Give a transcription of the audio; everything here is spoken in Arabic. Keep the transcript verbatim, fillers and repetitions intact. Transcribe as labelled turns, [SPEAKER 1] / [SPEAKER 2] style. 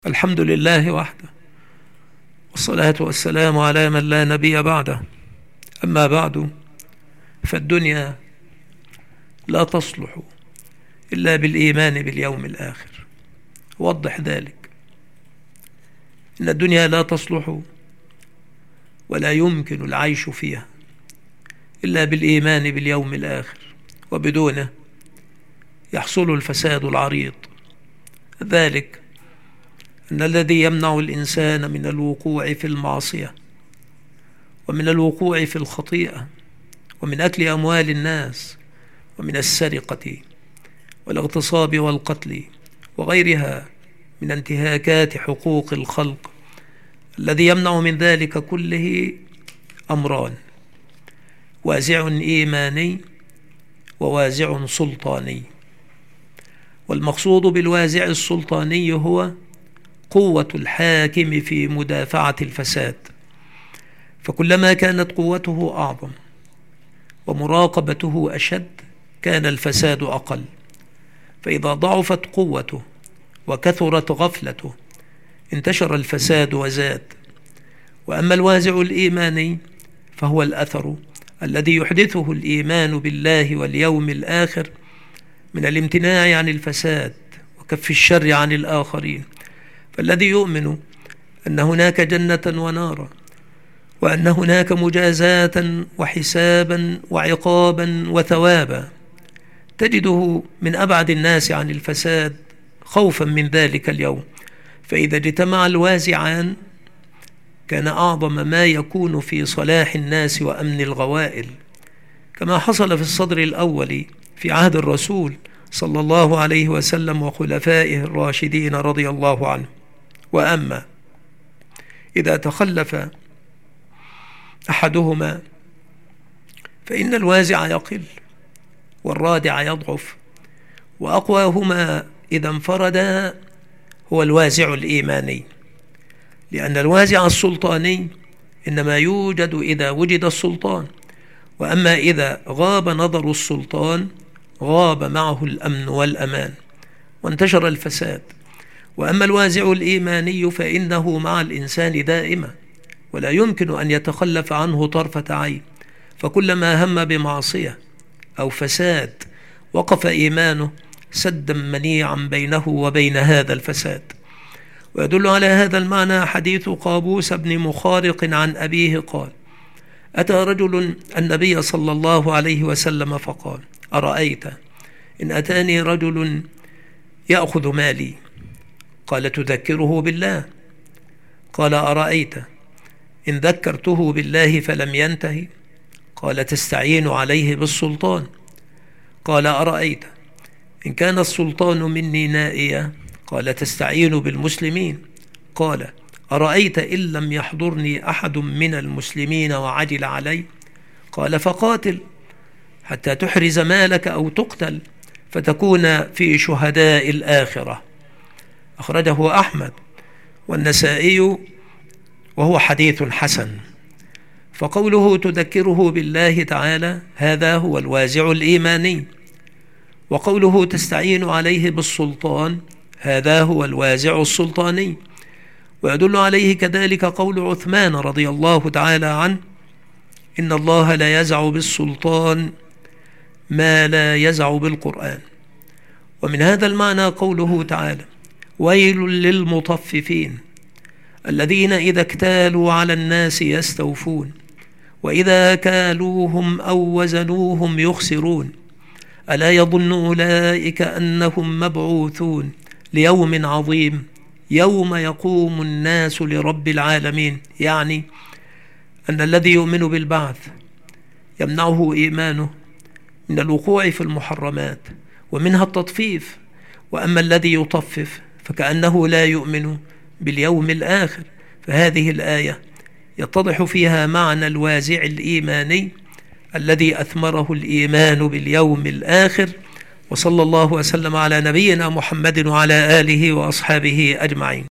[SPEAKER 1] الحمد لله وحده، والصلاة والسلام على من لا نبي بعده. أما بعد، فالدنيا لا تصلح إلا بالإيمان باليوم الآخر. وضح ذلك، إن الدنيا لا تصلح ولا يمكن العيش فيها إلا بالإيمان باليوم الآخر، وبدونه يحصل الفساد العريض. ذلك أن الذي يمنع الإنسان من الوقوع في المعصية ومن الوقوع في الخطيئة ومن أكل أموال الناس ومن السرقة والاغتصاب والقتل وغيرها من انتهاكات حقوق الخلق، الذي يمنع من ذلك كله أمران: وازع إيماني ووازع سلطاني. والمقصود بالوازع السلطاني هو قوة الحاكم في مدافعة الفساد، فكلما كانت قوته أعظم ومراقبته أشد كان الفساد أقل، فإذا ضعفت قوته وكثرت غفلته انتشر الفساد وزاد. وأما الوازع الإيماني فهو الأثر الذي يحدثه الإيمان بالله واليوم الآخر من الامتناع عن الفساد وكف الشر عن الآخرين. فالذي يؤمن أن هناك جنة ونارا، وأن هناك مجازاة وحسابا وعقابا وثوابا، تجده من أبعد الناس عن الفساد خوفا من ذلك اليوم. فإذا اجتمع الوازعان كان أعظم ما يكون في صلاح الناس وأمن الغوائل، كما حصل في الصدر الأول في عهد الرسول صلى الله عليه وسلم وخلفائه الراشدين رضي الله عنه. وأما إذا تخلف أحدهما فإن الوازع يقل والرادع يضعف، وأقواهما إذا انفردا هو الوازع الإيماني، لأن الوازع السلطاني إنما يوجد إذا وجد السلطان، وأما إذا غاب نظر السلطان غاب معه الأمن والأمان وانتشر الفساد. وأما الوازع الإيماني فإنه مع الإنسان دائما ولا يمكن أن يتخلف عنه طرفة عين، فكلما هم بمعصية أو فساد وقف إيمانه سدا منيعا بينه وبين هذا الفساد. ويدل على هذا المعنى حديث قابوس بن مخارق عن أبيه قال: أتى رجل النبي صلى الله عليه وسلم فقال: أرأيت إن أتاني رجل يأخذ مالي؟ قال: تذكره بالله؟ قال: أرأيت إن ذكرته بالله فلم ينتهي؟ قال: تستعين عليه بالسلطان. قال: أرأيت إن كان السلطان مني نائيا؟ قال: تستعين بالمسلمين. قال: أرأيت إن لم يحضرني أحد من المسلمين وعجل علي؟ قال: فقاتل حتى تحرز مالك أو تقتل فتكون في شهداء الآخرة. أخرجه أحمد والنسائي وهو حديث حسن. فقوله تذكره بالله تعالى هذا هو الوازع الإيماني، وقوله تستعين عليه بالسلطان هذا هو الوازع السلطاني. ويدل عليه كذلك قول عثمان رضي الله تعالى عنه: إن الله لا يزع بالسلطان ما لا يزع بالقرآن. ومن هذا المعنى قوله تعالى: ويل للمطففين الذين إذا اكتالوا على الناس يستوفون وإذا كالوهم أو وزنوهم يخسرون ألا يظن أولئك أنهم مبعوثون ليوم عظيم يوم يقوم الناس لرب العالمين. يعني أن الذي يؤمن بالبعث يمنعه إيمانه من الوقوع في المحرمات ومنها التطفيف، وأما الذي يطفف فكأنه لا يؤمن باليوم الآخر. فهذه الآية يتضح فيها معنى الوازع الإيماني الذي أثمره الإيمان باليوم الآخر. وصلى الله وسلم على نبينا محمد وعلى آله وأصحابه أجمعين.